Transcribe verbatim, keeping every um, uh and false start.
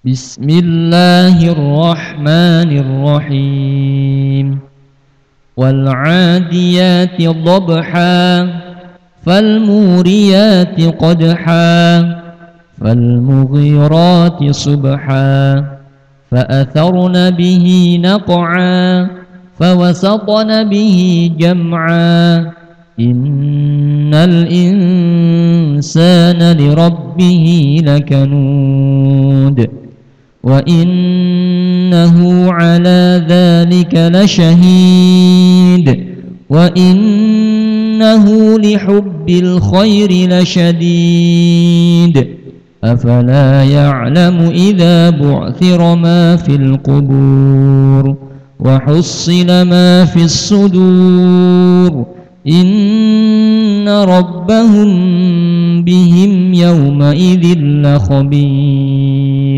بسم الله الرحمن الرحيم والعاديات ضبحا فالموريات قدحا فالمغيرات صبحا فأثرن به نقعا فوسطن به جمعا إن الإنسان لربه لكنود وإنه على ذلك لشهيد وإنه لحب الخير لشديد أفلا يعلم إذا بعثر ما في القبور وحصل ما في الصدور إن ربهم بهم يومئذ لخبير.